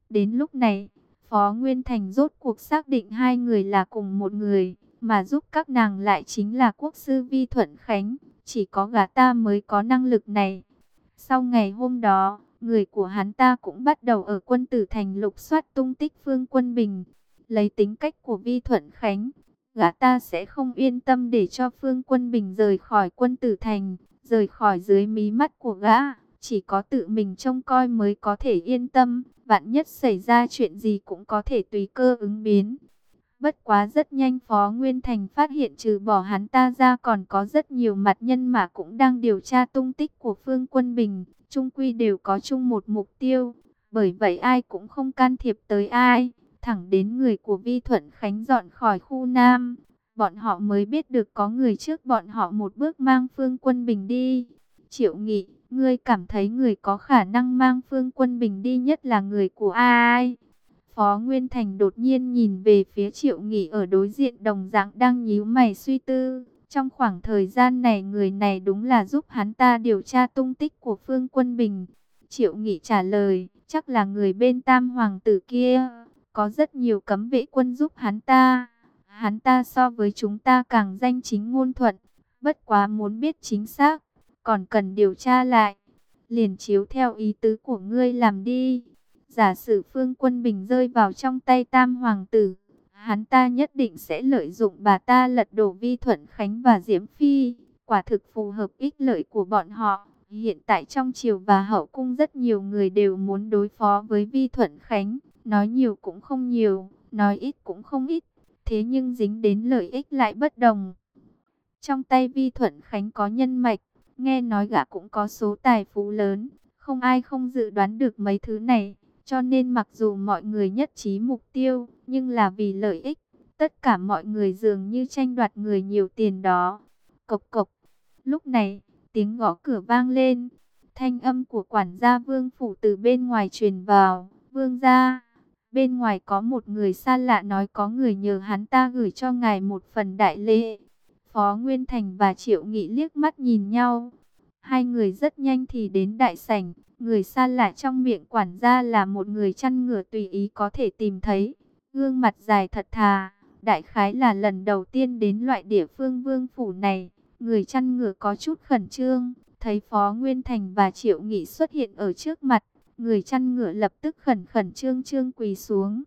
Đến lúc này, Phó Nguyên Thành rốt cuộc xác định hai người là cùng một người, mà giúp các nàng lại chính là quốc sư Vi Thuận Khánh. Chỉ có gã ta mới có năng lực này. Sau ngày hôm đó, người của hắn ta cũng bắt đầu ở Quân Tử Thành lục soát tung tích Phương Quân Bình. Lấy tính cách của Vi Thuận Khánh, gã ta sẽ không yên tâm để cho Phương Quân Bình rời khỏi Quân Tử Thành, rời khỏi dưới mí mắt của gã. Chỉ có tự mình trông coi mới có thể yên tâm, vạn nhất xảy ra chuyện gì cũng có thể tùy cơ ứng biến. Bất quá rất nhanh Phó Nguyên Thành phát hiện trừ bỏ hắn ta ra còn có rất nhiều mặt nhân mà cũng đang điều tra tung tích của Phương Quân Bình, chung quy đều có chung một mục tiêu, bởi vậy ai cũng không can thiệp tới ai, thẳng đến người của Vi Thuận Khánh dọn khỏi khu Nam, bọn họ mới biết được có người trước bọn họ một bước mang Phương Quân Bình đi. Triệu Nghị, ngươi cảm thấy người có khả năng mang Phương Quân Bình đi nhất là người của ai? Phó Nguyên Thành đột nhiên nhìn về phía Triệu Nghị ở đối diện đồng dạng đang nhíu mày suy tư. Trong khoảng thời gian này người này đúng là giúp hắn ta điều tra tung tích của Phương Quân Bình. Triệu Nghị trả lời, chắc là người bên Tam Hoàng tử kia. Có rất nhiều cấm vệ quân giúp hắn ta. Hắn ta so với chúng ta càng danh chính ngôn thuận. Bất quá muốn biết chính xác, còn cần điều tra lại. Liền chiếu theo ý tứ của ngươi làm đi. Giả sử Phương Quân Bình rơi vào trong tay Tam Hoàng tử, hắn ta nhất định sẽ lợi dụng bà ta lật đổ Vi Thuận Khánh và Diễm Phi, quả thực phù hợp ích lợi của bọn họ. Hiện tại trong triều và hậu cung rất nhiều người đều muốn đối phó với Vi Thuận Khánh, nói nhiều cũng không nhiều, nói ít cũng không ít, thế nhưng dính đến lợi ích lại bất đồng. Trong tay Vi Thuận Khánh có nhân mạch, nghe nói gã cũng có số tài phú lớn, không ai không dự đoán được mấy thứ này. Cho nên mặc dù mọi người nhất trí mục tiêu, nhưng là vì lợi ích, tất cả mọi người dường như tranh đoạt người nhiều tiền đó. Cộc cộc, lúc này, tiếng gõ cửa vang lên, thanh âm của quản gia Vương phủ từ bên ngoài truyền vào. Vương gia, bên ngoài có một người xa lạ nói có người nhờ hắn ta gửi cho ngài một phần đại lễ. Phó Nguyên Thành và Triệu Nghị liếc mắt nhìn nhau. Hai người rất nhanh thì đến đại sảnh. Người xa lạ trong miệng quản gia là một người chăn ngựa tùy ý có thể tìm thấy. Gương mặt dài thật thà, đại khái là lần đầu tiên đến loại địa phương Vương phủ này. Người chăn ngựa có chút khẩn trương, thấy Phó Nguyên Thành và Triệu Nghị xuất hiện ở trước mặt. Người chăn ngựa lập tức khẩn khẩn trương trương quỳ xuống.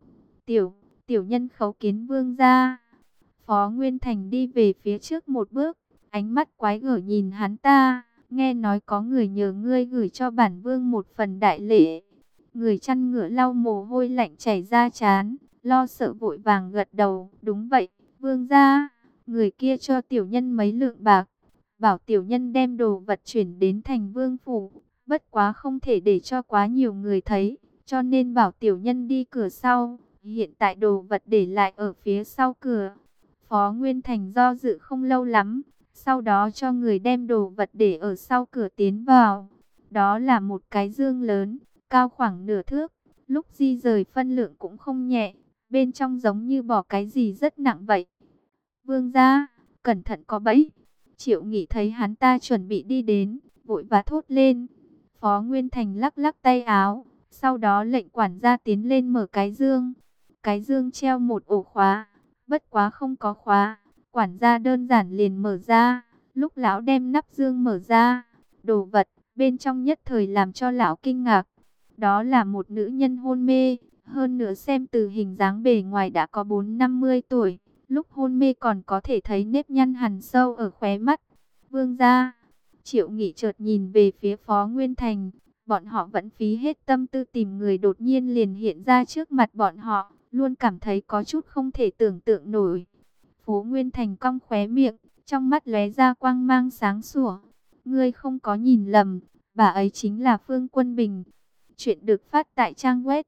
Tiểu nhân khấu kiến vương gia. Phó Nguyên Thành đi về phía trước một bước, ánh mắt quái gở nhìn hắn ta. Nghe nói có người nhờ ngươi gửi cho bản vương một phần đại lễ. Người chăn ngựa lau mồ hôi lạnh chảy ra trán, lo sợ vội vàng gật đầu. Đúng vậy, vương gia. Người kia cho tiểu nhân mấy lượng bạc, bảo tiểu nhân đem đồ vật chuyển đến thành vương phủ. Bất quá không thể để cho quá nhiều người thấy, cho nên bảo tiểu nhân đi cửa sau. Hiện tại đồ vật để lại ở phía sau cửa. Phó Nguyên Thành do dự không lâu lắm, sau đó cho người đem đồ vật để ở sau cửa tiến vào. Đó là một cái dương lớn, cao khoảng nửa thước, lúc di rời phân lượng cũng không nhẹ, bên trong giống như bỏ cái gì rất nặng vậy. Vương gia, cẩn thận có bẫy. Triệu Nghị thấy hắn ta chuẩn bị đi đến, vội vã thốt lên. Phó Nguyên Thành lắc lắc tay áo, sau đó lệnh quản gia tiến lên mở cái dương. Cái dương treo một ổ khóa, bất quá không có khóa. Quản gia đơn giản liền mở ra. Lúc lão đem nắp dương mở ra, đồ vật bên trong nhất thời làm cho lão kinh ngạc. Đó là một nữ nhân hôn mê, hơn nữa xem từ hình dáng bề ngoài đã có 4-50 tuổi. Lúc hôn mê còn có thể thấy nếp nhăn hằn sâu ở khóe mắt. Vương gia, Triệu Nghị chợt nhìn về phía Phó Nguyên Thành. Bọn họ vẫn phí hết tâm tư tìm người đột nhiên liền hiện ra trước mặt bọn họ, luôn cảm thấy có chút không thể tưởng tượng nổi. Phó Nguyên Thành cong khóe miệng, trong mắt lóe ra quang mang sáng sủa. Ngươi không có nhìn lầm, bà ấy chính là Phương Quân Bình. Chuyện được phát tại trang web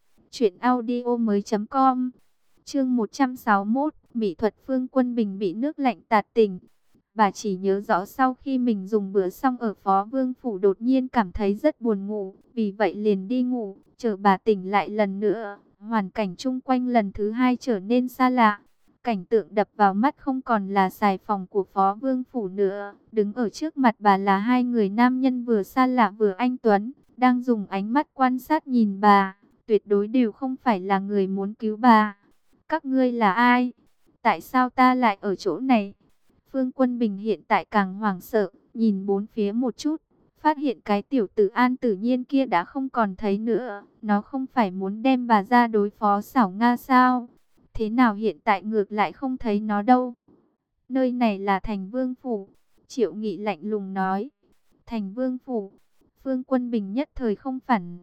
truyệnaudiomoi.com. Chương 161, mỹ thuật Phương Quân Bình bị nước lạnh tạt tỉnh. Bà chỉ nhớ rõ sau khi mình dùng bữa xong ở Phó Vương phủ đột nhiên cảm thấy rất buồn ngủ, vì vậy liền đi ngủ, chờ bà tỉnh lại lần nữa. Hoàn cảnh chung quanh lần thứ hai trở nên xa lạ. Cảnh tượng đập vào mắt không còn là xài phòng của Phó Vương phủ nữa. Đứng ở trước mặt bà là hai người nam nhân vừa xa lạ vừa anh tuấn, đang dùng ánh mắt quan sát nhìn bà. tuyệt đối đều không phải là người muốn cứu bà. Các ngươi là ai? Tại sao ta lại ở chỗ này? Phương Quân Bình hiện tại càng hoảng sợ, nhìn bốn phía một chút, phát hiện cái tiểu tử An Tử Nhiên kia đã không còn thấy nữa. Nó không phải muốn đem bà ra đối phó Xảo Nga sao? Thế nào hiện tại ngược lại không thấy nó đâu? Nơi này là Thành Vương Phủ. Triệu Nghị lạnh lùng nói. Thành Vương Phủ. Phương Quân Bình nhất thời không phản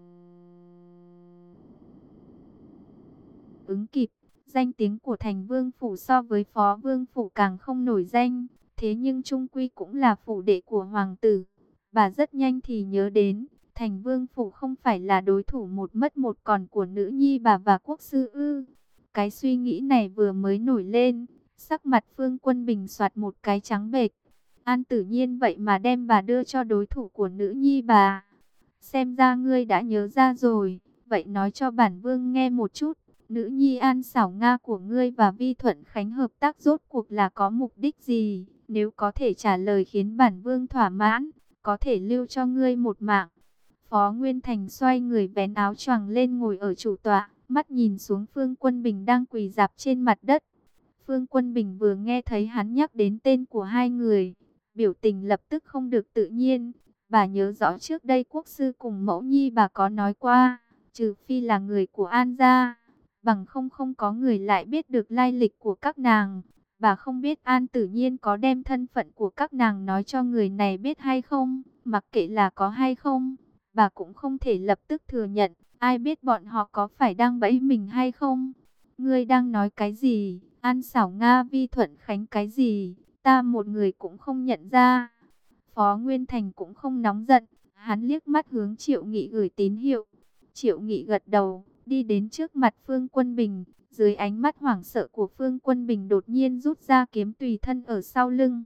ứng kịp. Danh tiếng của Thành Vương Phủ so với Phó Vương Phủ càng không nổi danh. Thế nhưng trung quy cũng là phủ đệ của hoàng tử. Bà rất nhanh thì nhớ đến, Thành Vương Phủ không phải là đối thủ một mất một còn của nữ nhi bà và quốc sư ư. Cái suy nghĩ này vừa mới nổi lên, sắc mặt Phương Quân Bình xoạt một cái trắng bệch. An Tử Nhiên vậy mà đem bà đưa cho đối thủ của nữ nhi bà. Xem ra ngươi đã nhớ ra rồi, vậy nói cho bản vương nghe một chút. Nữ nhi An Xảo Nga của ngươi và Vi Thuận Khánh hợp tác rốt cuộc là có mục đích gì? Nếu có thể trả lời khiến bản vương thỏa mãn, có thể lưu cho ngươi một mạng. Phó Nguyên Thành xoay người vén áo choàng lên ngồi ở chủ tọa, mắt nhìn xuống Phương Quân Bình đang quỳ rạp trên mặt đất. Phương Quân Bình vừa nghe thấy hắn nhắc đến tên của hai người, biểu tình lập tức không được tự nhiên. Bà nhớ rõ trước đây quốc sư cùng mẫu nhi bà có nói qua, trừ phi là người của An gia, bằng không có người lại biết được lai lịch của các nàng. Bà không biết An Tử Nhiên có đem thân phận của các nàng nói cho người này biết hay không, mặc kệ là có hay không, bà cũng không thể lập tức thừa nhận. Ai biết bọn họ có phải đang bẫy mình hay không? Ngươi đang nói cái gì? An Xảo Nga Vi Thuận Khánh cái gì? Ta một người cũng không nhận ra. Phó Nguyên Thành cũng không nóng giận, hắn liếc mắt hướng Triệu Nghị gửi tín hiệu. Triệu Nghị gật đầu, đi đến trước mặt Phương Quân Bình. Dưới ánh mắt hoảng sợ của Phương Quân Bình đột nhiên rút ra kiếm tùy thân ở sau lưng.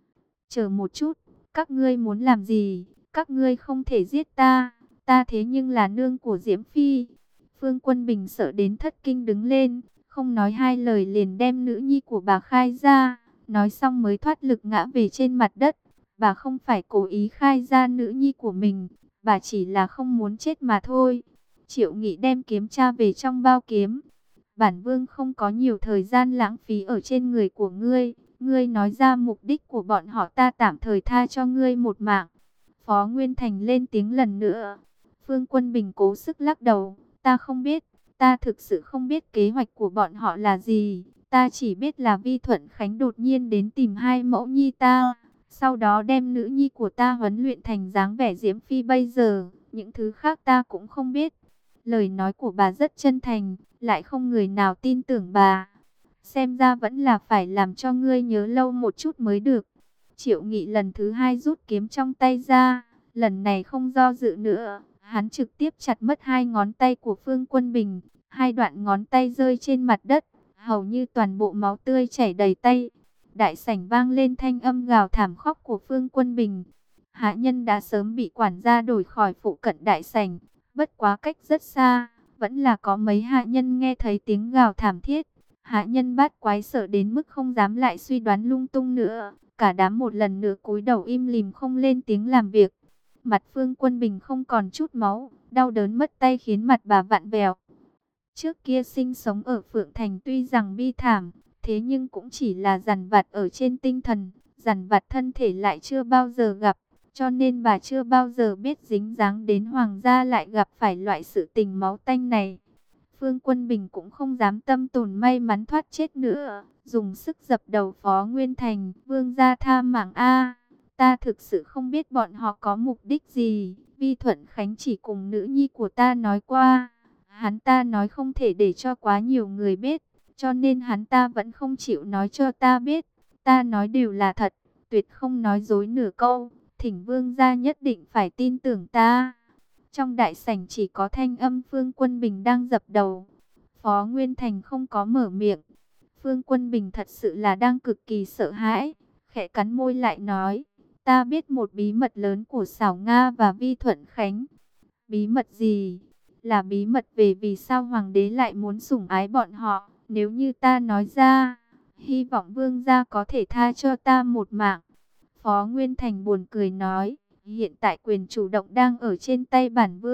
Chờ một chút, các ngươi muốn làm gì? Các ngươi không thể giết ta, ta thế nhưng là nương của Diễm Phi. Phương Quân Bình sợ đến thất kinh đứng lên, không nói hai lời liền đem nữ nhi của bà khai ra. Nói xong mới thoát lực ngã về trên mặt đất. Bà không phải cố ý khai ra nữ nhi của mình, bà chỉ là không muốn chết mà thôi. Triệu Nghị đem kiếm tra về trong bao kiếm. Bản vương không có nhiều thời gian lãng phí ở trên người của ngươi. Ngươi nói ra mục đích của bọn họ, ta tạm thời tha cho ngươi một mạng. Phó Nguyên Thành lên tiếng lần nữa. Phương Quân Bình cố sức lắc đầu. Ta không biết, ta thực sự không biết kế hoạch của bọn họ là gì. Ta chỉ biết là Vi Thuận Khánh đột nhiên đến tìm hai mẫu nhi ta. Sau đó đem nữ nhi của ta huấn luyện thành dáng vẻ Diễm Phi bây giờ. Những thứ khác ta cũng không biết. Lời nói của bà rất chân thành, lại không người nào tin tưởng bà. Xem ra vẫn là phải làm cho ngươi nhớ lâu một chút mới được. Triệu Nghị lần thứ hai rút kiếm trong tay ra. Lần này không do dự nữa. Hắn trực tiếp chặt mất hai ngón tay của Phương Quân Bình. Hai đoạn ngón tay rơi trên mặt đất. Hầu như toàn bộ máu tươi chảy đầy tay. Đại sảnh vang lên thanh âm gào thảm khóc của Phương Quân Bình. Hạ nhân đã sớm bị quản gia đổi khỏi phụ cận đại sảnh. Bất quá cách rất xa, vẫn là có mấy hạ nhân nghe thấy tiếng gào thảm thiết. Hạ nhân bát quái sợ đến mức không dám lại suy đoán lung tung nữa. Cả đám một lần nữa cúi đầu im lìm không lên tiếng làm việc. Mặt Phương Quân Bình không còn chút máu, đau đớn mất tay khiến mặt bà vặn vẹo. Trước kia sinh sống ở Phượng Thành tuy rằng bi thảm, thế nhưng cũng chỉ là dằn vặt ở trên tinh thần, dằn vặt thân thể lại chưa bao giờ gặp. Cho nên bà chưa bao giờ biết dính dáng đến hoàng gia lại gặp phải loại sự tình máu tanh này. Phương Quân Bình cũng không dám tâm tồn may mắn thoát chết nữa, dùng sức dập đầu Phó Nguyên Thành. Vương gia tha mạng a, ta thực sự không biết bọn họ có mục đích gì. Vi Thuận Khánh chỉ cùng nữ nhi của ta nói qua, hắn ta nói không thể để cho quá nhiều người biết, cho nên hắn ta vẫn không chịu nói cho ta biết. Ta nói đều là thật, tuyệt không nói dối nửa câu. Thỉnh vương gia nhất định phải tin tưởng ta. Trong đại sảnh chỉ có thanh âm Phương Quân Bình đang dập đầu. Phó Nguyên Thành không có mở miệng. Phương Quân Bình thật sự là đang cực kỳ sợ hãi. Khẽ cắn môi lại nói. Ta biết một bí mật lớn của Xảo Nga và Vi Thuận Khánh. Bí mật gì? Là bí mật về vì sao hoàng đế lại muốn sủng ái bọn họ. Nếu như ta nói ra, hy vọng vương gia có thể tha cho ta một mạng. Phó Nguyên Thành buồn cười nói, hiện tại quyền chủ động đang ở trên tay bản vương,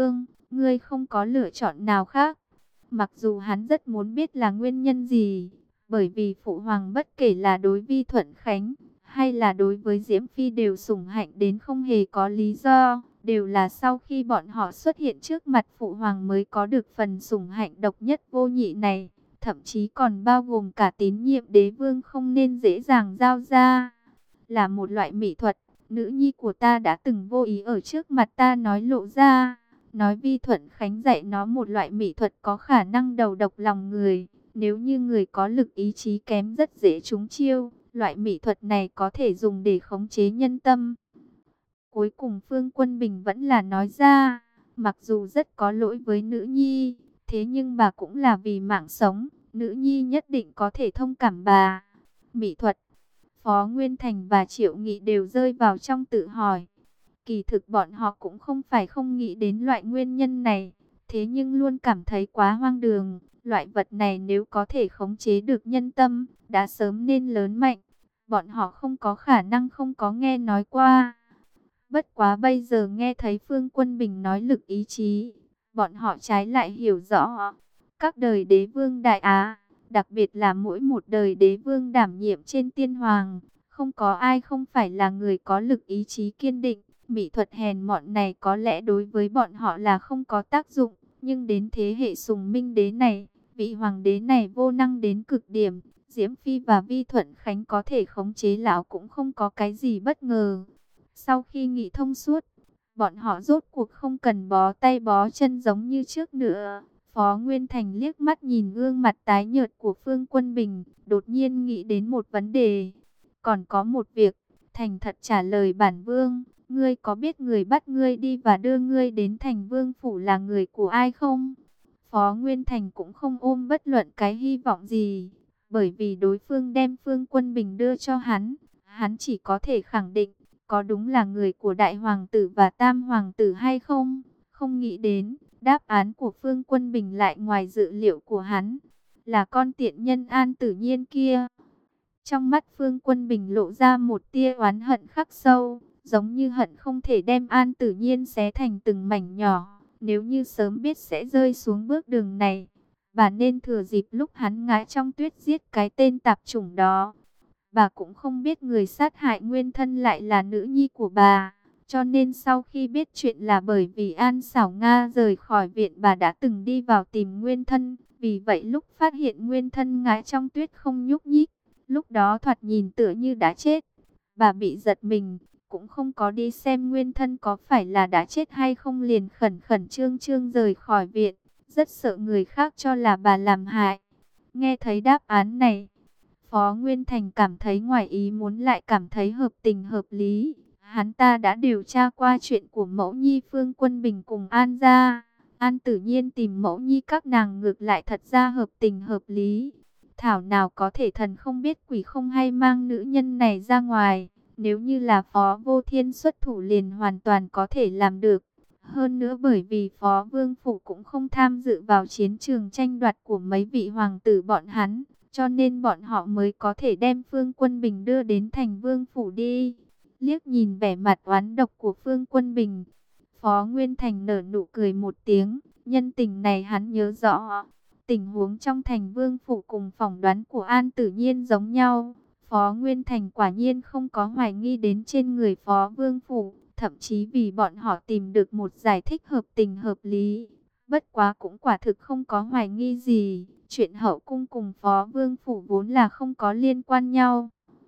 Ngươi không có lựa chọn nào khác. Mặc dù hắn rất muốn biết là nguyên nhân gì, bởi vì phụ hoàng bất kể là đối Vi Thuận Khánh hay là đối với Diễm Phi đều sủng hạnh đến không hề có lý do, đều là sau khi bọn họ xuất hiện trước mặt phụ hoàng mới có được phần sủng hạnh độc nhất vô nhị này, thậm chí còn bao gồm cả tín nhiệm đế vương không nên dễ dàng giao ra. Là một loại mỹ thuật, nữ nhi của ta đã từng vô ý ở trước mặt ta nói lộ ra. Nói Vi Thuận Khánh dạy nó một loại mỹ thuật có khả năng đầu độc lòng người. Nếu như người có lực ý chí kém rất dễ trúng chiêu, loại mỹ thuật này có thể dùng để khống chế nhân tâm. Cuối cùng Phương Quân Bình vẫn là nói ra, mặc dù rất có lỗi với nữ nhi, thế nhưng bà cũng là vì mạng sống, nữ nhi nhất định có thể thông cảm bà. Mỹ thuật, Phó Nguyên Thành và Triệu Nghị đều rơi vào trong tự hỏi. Kỳ thực bọn họ cũng không phải không nghĩ đến loại nguyên nhân này, thế nhưng luôn cảm thấy quá hoang đường. Loại vật này nếu có thể khống chế được nhân tâm, đã sớm nên lớn mạnh. Bọn họ không có khả năng không có nghe nói qua. Bất quá bây giờ nghe thấy Phương Quân Bình nói lực ý chí, bọn họ trái lại hiểu rõ. Các đời đế vương Đại Á, đặc biệt là mỗi một đời đế vương đảm nhiệm trên tiên hoàng, không có ai không phải là người có lực ý chí kiên định. Mỹ thuật hèn mọn này có lẽ đối với bọn họ là không có tác dụng, nhưng đến thế hệ Sùng Minh đế này, vị hoàng đế này vô năng đến cực điểm, Diễm Phi và Vi Thuận Khánh có thể khống chế lão cũng không có cái gì bất ngờ. Sau khi nghĩ thông suốt, bọn họ rốt cuộc không cần bó tay bó chân giống như trước nữa. Phó Nguyên Thành liếc mắt nhìn gương mặt tái nhợt của Phương Quân Bình, đột nhiên nghĩ đến một vấn đề. Còn có một việc, thành thật trả lời bản vương, ngươi có biết người bắt ngươi đi và đưa ngươi đến thành vương phủ là người của ai không? Phó Nguyên Thành cũng không ôm bất luận cái hy vọng gì, bởi vì đối phương đem Phương Quân Bình đưa cho hắn chỉ có thể khẳng định, có đúng là người của Đại Hoàng tử và Tam Hoàng tử hay không? Không nghĩ đến, đáp án của Phương Quân Bình lại ngoài dự liệu của hắn, là con tiện nhân An Tử Nhiên kia. Trong mắt Phương Quân Bình lộ ra một tia oán hận khắc sâu, giống như hận không thể đem An Tử Nhiên xé thành từng mảnh nhỏ. Nếu như sớm biết sẽ rơi xuống bước đường này, bà nên thừa dịp lúc hắn ngã trong tuyết giết cái tên tạp chủng đó. Bà cũng không biết người sát hại nguyên thân lại là nữ nhi của bà. Cho nên sau khi biết chuyện là bởi vì An Xảo Nga rời khỏi viện, bà đã từng đi vào tìm nguyên thân. Vì vậy lúc phát hiện nguyên thân ngã trong tuyết không nhúc nhích, lúc đó thoạt nhìn tựa như đã chết, bà bị giật mình, cũng không có đi xem nguyên thân có phải là đã chết hay không, liền khẩn khẩn trương trương rời khỏi viện, rất sợ người khác cho là bà làm hại. Nghe thấy đáp án này, Phó Nguyên Thành cảm thấy ngoài ý muốn lại cảm thấy hợp tình hợp lý. Hắn ta đã điều tra qua chuyện của mẫu nhi Phương Quân Bình cùng An gia. An Tử Nhiên tìm mẫu nhi các nàng ngược lại thật ra hợp tình hợp lý. Thảo nào có thể thần không biết quỷ không hay mang nữ nhân này ra ngoài. Nếu như là Phó Vô Thiên xuất thủ liền hoàn toàn có thể làm được. Hơn nữa bởi vì Phó Vương Phủ cũng không tham dự vào chiến trường tranh đoạt của mấy vị hoàng tử bọn hắn, cho nên bọn họ mới có thể đem Phương Quân Bình đưa đến thành Vương Phủ đi. Liếc nhìn vẻ mặt oán độc của Phương Quân Bình, Phó Nguyên Thành nở nụ cười một tiếng, nhân tình này hắn nhớ rõ. Tình huống trong thành Vương Phủ cùng phỏng đoán của An Tử Nhiên giống nhau. Phó Nguyên Thành quả nhiên không có hoài nghi đến trên người Phó Vương Phủ, thậm chí vì bọn họ tìm được một giải thích hợp tình hợp lý. Bất quá cũng quả thực không có hoài nghi gì, chuyện hậu cung cùng Phó Vương Phủ vốn là không có liên quan nhau.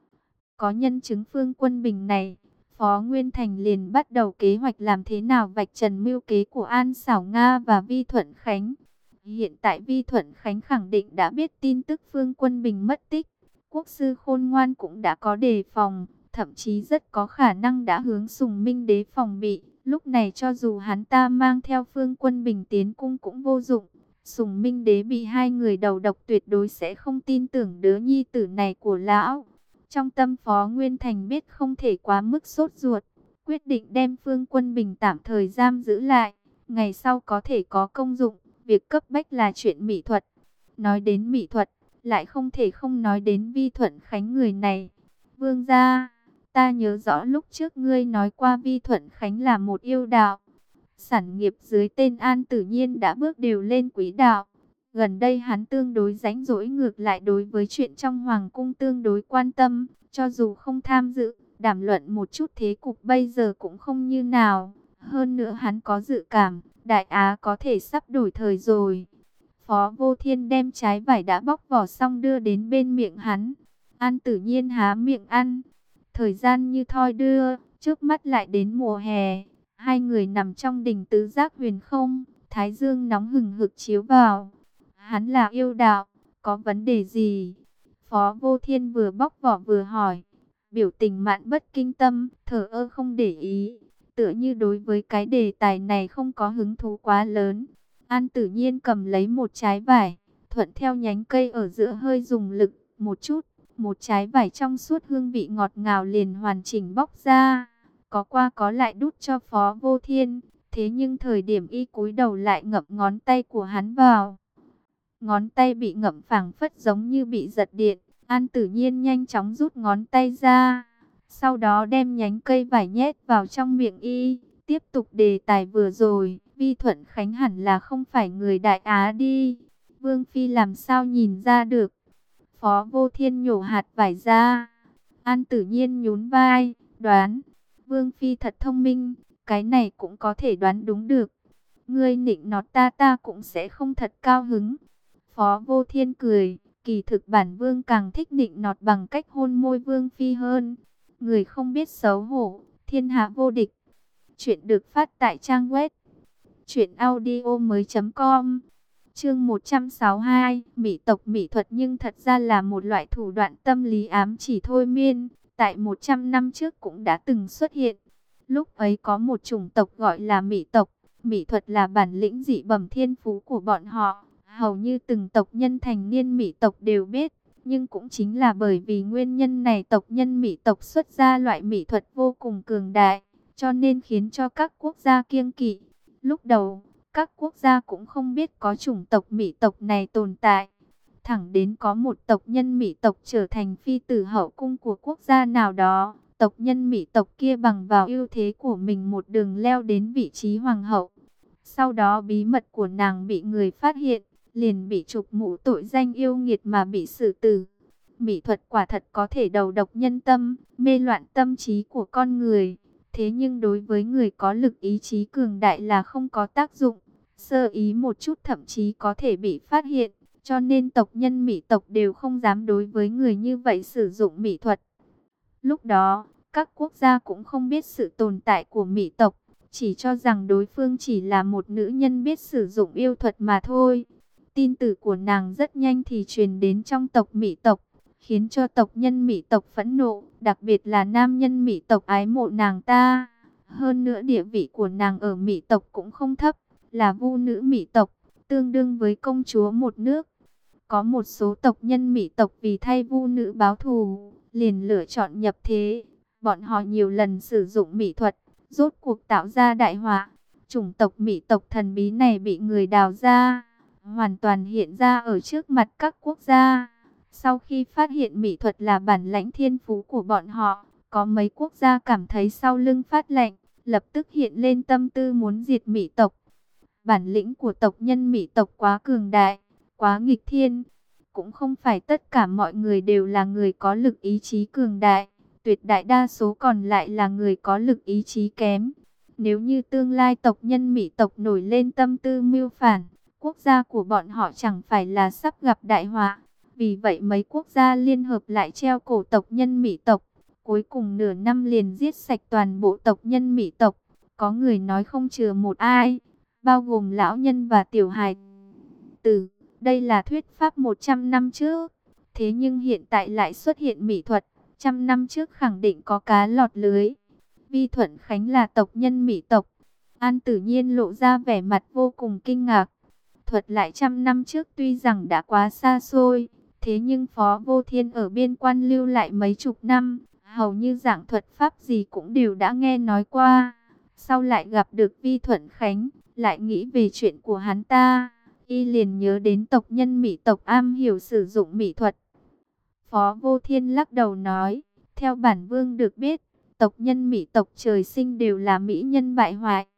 Có nhân chứng Phương Quân Bình này, Phó Nguyên Thành liền bắt đầu kế hoạch làm thế nào vạch trần mưu kế của An Xảo Nga và Vi Thuận Khánh. Hiện tại Vi Thuận Khánh khẳng định đã biết tin tức Phương Quân Bình mất tích. Quốc sư Khôn Ngoan cũng đã có đề phòng, thậm chí rất có khả năng đã hướng Sùng Minh đế phòng bị. Lúc này cho dù hắn ta mang theo Phương Quân Bình tiến cung cũng vô dụng. Sùng Minh đế bị hai người đầu độc tuyệt đối sẽ không tin tưởng đứa nhi tử này của lão. Trong tâm Phó Nguyên Thành biết không thể quá mức sốt ruột, quyết định đem Phương Quân Bình tạm thời giam giữ lại, ngày sau có thể có công dụng. Việc cấp bách là chuyện mỹ thuật. Nói đến mỹ thuật, lại không thể không nói đến Vi Thuận Khánh người này. Vương gia, ta nhớ rõ lúc trước ngươi nói qua Vi Thuận Khánh là một yêu đạo. Sản nghiệp dưới tên An Tử Nhiên đã bước đều lên quỹ đạo. Gần đây hắn tương đối rảnh rỗi, ngược lại đối với chuyện trong hoàng cung tương đối quan tâm, cho dù không tham dự, đàm luận một chút thế cục bây giờ cũng không như nào. Hơn nữa hắn có dự cảm, Đại Á có thể sắp đổi thời rồi. Phó Vô Thiên đem trái vải đã bóc vỏ xong đưa đến bên miệng hắn. An Tử Nhiên há miệng ăn. Thời gian như thoi đưa, trước mắt lại đến mùa hè. Hai người nằm trong đình tứ giác huyền không, thái dương nóng hừng hực chiếu vào. Hắn là yêu đạo, có vấn đề gì? Phó Vô Thiên vừa bóc vỏ vừa hỏi. Biểu tình mạn bất kinh tâm, thờ ơ không để ý. Tựa như đối với cái đề tài này không có hứng thú quá lớn. An Tử Nhiên cầm lấy một trái vải, thuận theo nhánh cây ở giữa hơi dùng lực một chút. Một trái vải trong suốt hương vị ngọt ngào liền hoàn chỉnh bóc ra. Có qua có lại đút cho Phó Vô Thiên. Thế nhưng thời điểm y cúi đầu lại ngậm ngón tay của hắn vào. Ngón tay bị ngậm phảng phất giống như bị giật điện. An Tử Nhiên nhanh chóng rút ngón tay ra. Sau đó đem nhánh cây vải nhét vào trong miệng y. Tiếp tục đề tài vừa rồi. Vi Thuận Khánh hẳn là không phải người Đại Á đi. Vương Phi làm sao nhìn ra được. Phó Vô Thiên nhổ hạt vải ra. An Tử Nhiên nhún vai, đoán. Vương Phi thật thông minh, cái này cũng có thể đoán đúng được. Ngươi nịnh nọt ta cũng sẽ không thật cao hứng. Phó Vô Thiên cười, kỳ thực bản vương càng thích nịnh nọt bằng cách hôn môi Vương Phi hơn. Người không biết xấu hổ, thiên hạ vô địch. Chuyện được phát tại trang web truyệnaudiomoi.com. Chương 162, mỹ tộc mỹ thuật nhưng thật ra là một loại thủ đoạn tâm lý ám chỉ thôi miên, tại 100 năm trước cũng đã từng xuất hiện. Lúc ấy có một chủng tộc gọi là mỹ tộc, mỹ thuật là bản lĩnh dị bẩm thiên phú của bọn họ, hầu như từng tộc nhân thành niên mỹ tộc đều biết, nhưng cũng chính là bởi vì nguyên nhân này tộc nhân mỹ tộc xuất ra loại mỹ thuật vô cùng cường đại, cho nên khiến cho các quốc gia kiêng kỵ. Lúc đầu các quốc gia cũng không biết có chủng tộc mỹ tộc này tồn tại. Thẳng đến có một tộc nhân mỹ tộc trở thành phi tử hậu cung của quốc gia nào đó. Tộc nhân mỹ tộc kia bằng vào ưu thế của mình một đường leo đến vị trí hoàng hậu. Sau đó bí mật của nàng bị người phát hiện, liền bị trục mũ tội danh yêu nghiệt mà bị xử tử. Mỹ thuật quả thật có thể đầu độc nhân tâm, mê loạn tâm trí của con người. Thế nhưng đối với người có lực ý chí cường đại là không có tác dụng. Sơ ý một chút thậm chí có thể bị phát hiện. Cho nên tộc nhân mỹ tộc đều không dám đối với người như vậy sử dụng mỹ thuật. Lúc đó, các quốc gia cũng không biết sự tồn tại của mỹ tộc. Chỉ cho rằng đối phương chỉ là một nữ nhân biết sử dụng yêu thuật mà thôi. Tin tử của nàng rất nhanh thì truyền đến trong tộc mỹ tộc, khiến cho tộc nhân mỹ tộc phẫn nộ, đặc biệt là nam nhân mỹ tộc ái mộ nàng ta. Hơn nữa địa vị của nàng ở mỹ tộc cũng không thấp, là vu nữ mỹ tộc, tương đương với công chúa một nước. Có một số tộc nhân mỹ tộc vì thay vu nữ báo thù, liền lựa chọn nhập thế. Bọn họ nhiều lần sử dụng mỹ thuật, rốt cuộc tạo ra đại họa. Chủng tộc mỹ tộc thần bí này bị người đào ra, hoàn toàn hiện ra ở trước mặt các quốc gia. Sau khi phát hiện mỹ thuật là bản lãnh thiên phú của bọn họ, có mấy quốc gia cảm thấy sau lưng phát lạnh, lập tức hiện lên tâm tư muốn diệt mỹ tộc. Bản lĩnh của tộc nhân mỹ tộc quá cường đại, quá nghịch thiên. Cũng không phải tất cả mọi người đều là người có lực ý chí cường đại, tuyệt đại đa số còn lại là người có lực ý chí kém. Nếu như tương lai tộc nhân mỹ tộc nổi lên tâm tư mưu phản, quốc gia của bọn họ chẳng phải là sắp gặp đại họa. Vì vậy mấy quốc gia liên hợp lại treo cổ tộc nhân mỹ tộc, cuối cùng nửa năm liền giết sạch toàn bộ tộc nhân mỹ tộc. Có người nói không chừa một ai, bao gồm lão nhân và tiểu hài tử. Đây là thuyết pháp 100 năm trước, thế nhưng hiện tại lại xuất hiện mỹ thuật. 100 năm trước khẳng định có cá lọt lưới. Vi Thuận Khánh là tộc nhân mỹ tộc. An Tử Nhiên lộ ra vẻ mặt vô cùng kinh ngạc. Thuật lại 100 năm trước tuy rằng đã quá xa xôi, thế nhưng Phó Vô Thiên ở biên quan lưu lại mấy chục năm, hầu như dạng thuật pháp gì cũng đều đã nghe nói qua. Sau lại gặp được Vi Thuận Khánh, lại nghĩ về chuyện của hắn ta, y liền nhớ đến tộc nhân mỹ tộc am hiểu sử dụng mỹ thuật. Phó Vô Thiên lắc đầu nói, theo bản vương được biết, tộc nhân mỹ tộc trời sinh đều là mỹ nhân bại hoại.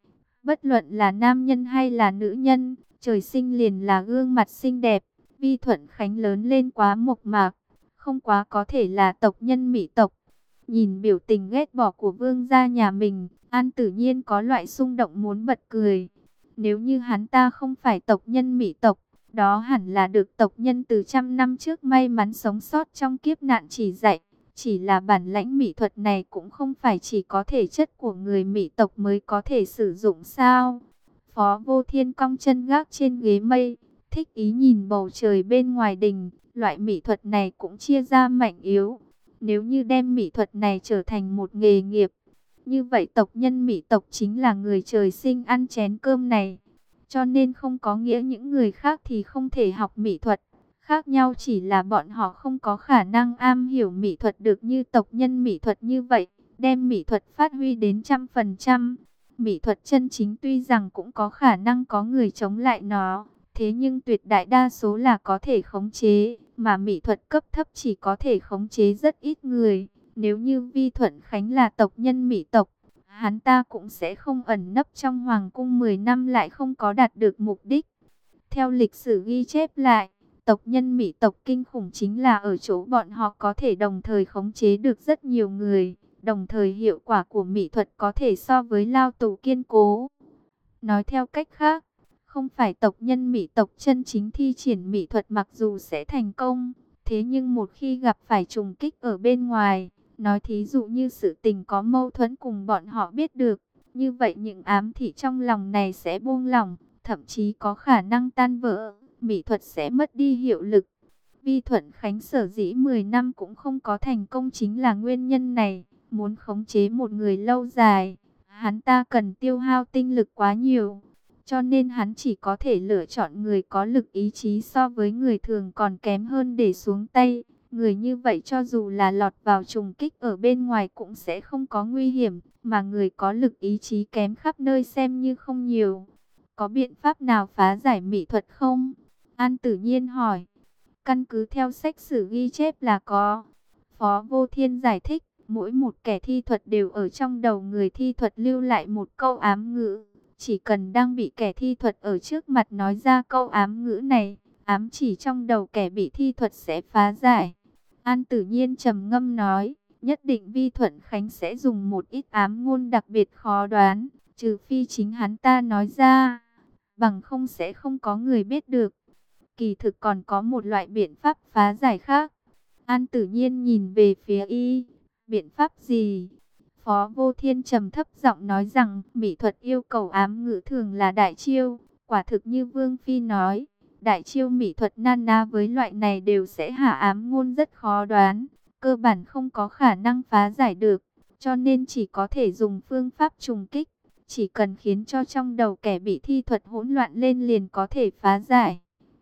Bất luận là nam nhân hay là nữ nhân, trời sinh liền là gương mặt xinh đẹp. Vi Thuận Khánh lớn lên quá mộc mạc, không quá có thể là tộc nhân Mỹ tộc. Nhìn biểu tình ghét bỏ của vương gia nhà mình, An Tử Nhiên có loại xung động muốn bật cười. Nếu như hắn ta không phải tộc nhân Mỹ tộc, đó hẳn là được tộc nhân từ trăm năm trước may mắn sống sót trong kiếp nạn chỉ dạy. Chỉ là bản lãnh mỹ thuật này cũng không phải chỉ có thể chất của người Mỹ tộc mới có thể sử dụng sao. Phó Vô Thiên cong chân gác trên ghế mây, thích ý nhìn bầu trời bên ngoài đình. Loại mỹ thuật này cũng chia ra mạnh yếu. Nếu như đem mỹ thuật này trở thành một nghề nghiệp, như vậy tộc nhân Mỹ tộc chính là người trời sinh ăn chén cơm này. Cho nên không có nghĩa những người khác thì không thể học mỹ thuật. Khác nhau chỉ là bọn họ không có khả năng am hiểu mỹ thuật được như tộc nhân mỹ thuật như vậy, đem mỹ thuật phát huy đến 100%. Mỹ thuật chân chính tuy rằng cũng có khả năng có người chống lại nó, thế nhưng tuyệt đại đa số là có thể khống chế, mà mỹ thuật cấp thấp chỉ có thể khống chế rất ít người. Nếu như Vi Thuận Khánh là tộc nhân Mỹ tộc, hắn ta cũng sẽ không ẩn nấp trong hoàng cung 10 năm lại không có đạt được mục đích. Theo lịch sử ghi chép lại, tộc nhân Mỹ tộc kinh khủng chính là ở chỗ bọn họ có thể đồng thời khống chế được rất nhiều người, đồng thời hiệu quả của mỹ thuật có thể so với lao tù kiên cố. Nói theo cách khác, không phải tộc nhân Mỹ tộc chân chính thi triển mỹ thuật mặc dù sẽ thành công, thế nhưng một khi gặp phải trùng kích ở bên ngoài, nói thí dụ như sự tình có mâu thuẫn cùng bọn họ biết được, như vậy những ám thị trong lòng này sẽ buông lỏng, thậm chí có khả năng tan vỡ, mỹ thuật sẽ mất đi hiệu lực. Vi Thuận Khánh sở dĩ 10 năm cũng không có thành công chính là nguyên nhân này. Muốn khống chế một người lâu dài, hắn ta cần tiêu hao tinh lực quá nhiều. Cho nên hắn chỉ có thể lựa chọn người có lực ý chí so với người thường còn kém hơn để xuống tay. Người như vậy cho dù là lọt vào trùng kích ở bên ngoài cũng sẽ không có nguy hiểm, mà người có lực ý chí kém khắp nơi xem như không nhiều. Có biện pháp nào phá giải mỹ thuật không? An Tử Nhiên hỏi. Căn cứ theo sách sử ghi chép là có. Phó Vô Thiên giải thích, mỗi một kẻ thi thuật đều ở trong đầu người thi thuật lưu lại một câu ám ngữ. Chỉ cần đang bị kẻ thi thuật ở trước mặt nói ra câu ám ngữ này, ám chỉ trong đầu kẻ bị thi thuật sẽ phá giải. An Tử Nhiên trầm ngâm nói, nhất định Vi Thuận Khánh sẽ dùng một ít ám ngôn đặc biệt khó đoán, trừ phi chính hắn ta nói ra, bằng không sẽ không có người biết được. Kỳ thực còn có một loại biện pháp phá giải khác. An Tử Nhiên nhìn về phía y. Biện pháp gì? Phó Vô Thiên trầm thấp giọng nói rằng mỹ thuật yêu cầu ám ngữ thường là đại chiêu. Quả thực như Vương Phi nói, đại chiêu mỹ thuật nan ná với loại này đều sẽ hạ ám ngôn rất khó đoán. Cơ bản không có khả năng phá giải được. Cho nên chỉ có thể dùng phương pháp trùng kích. Chỉ cần khiến cho trong đầu kẻ bị thi thuật hỗn loạn lên liền có thể phá giải.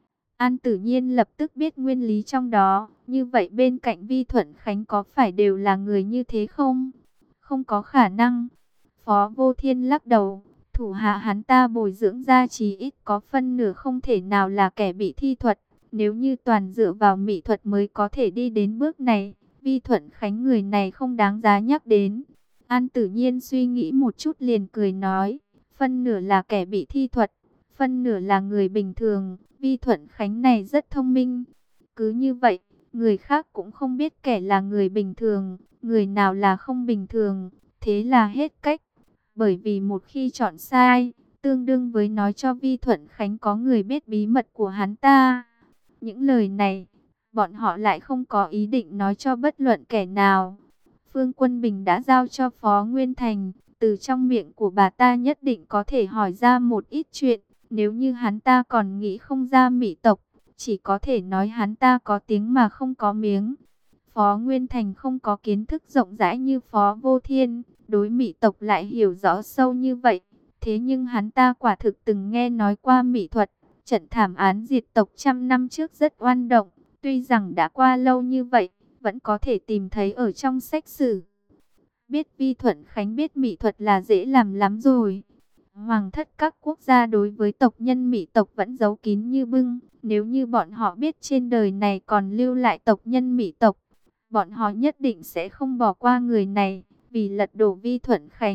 An Tử Nhiên lập tức biết nguyên lý trong đó. Như vậy bên cạnh Vi Thuận Khánh có phải đều là người như thế không? Không có khả năng. Phó Vô Thiên lắc đầu. Thủ hạ hắn ta bồi dưỡng ra chí ít có phân nửa không thể nào là kẻ bị thi thuật. Nếu như toàn dựa vào mỹ thuật mới có thể đi đến bước này, Vi Thuận Khánh người này không đáng giá nhắc đến. An Tử Nhiên suy nghĩ một chút liền cười nói. Phân nửa là kẻ bị thi thuật, phân nửa là người bình thường. Vi Thuận Khánh này rất thông minh. Cứ như vậy, người khác cũng không biết kẻ là người bình thường, người nào là không bình thường. Thế là hết cách. Bởi vì một khi chọn sai, tương đương với nói cho Vi Thuận Khánh có người biết bí mật của hắn ta. Những lời này, bọn họ lại không có ý định nói cho bất luận kẻ nào. Phương Quân Bình đã giao cho Phó Nguyên Thành, từ trong miệng của bà ta nhất định có thể hỏi ra một ít chuyện. Nếu như hắn ta còn nghĩ không ra mỹ tộc, chỉ có thể nói hắn ta có tiếng mà không có miếng. Phó Nguyên Thành không có kiến thức rộng rãi như Phó Vô Thiên, đối mỹ tộc lại hiểu rõ sâu như vậy. Thế nhưng hắn ta quả thực từng nghe nói qua mỹ thuật, trận thảm án diệt tộc trăm năm trước rất oan động. Tuy rằng đã qua lâu như vậy, vẫn có thể tìm thấy ở trong sách sử. Biết Vi Thuận Khánh biết mỹ thuật là dễ làm lắm rồi. Hoàng thất các quốc gia đối với tộc nhân Mỹ tộc vẫn giấu kín như bưng. Nếu như bọn họ biết trên đời này còn lưu lại tộc nhân Mỹ tộc, bọn họ nhất định sẽ không bỏ qua người này. Vì lật đổ Vi Thuận Khánh,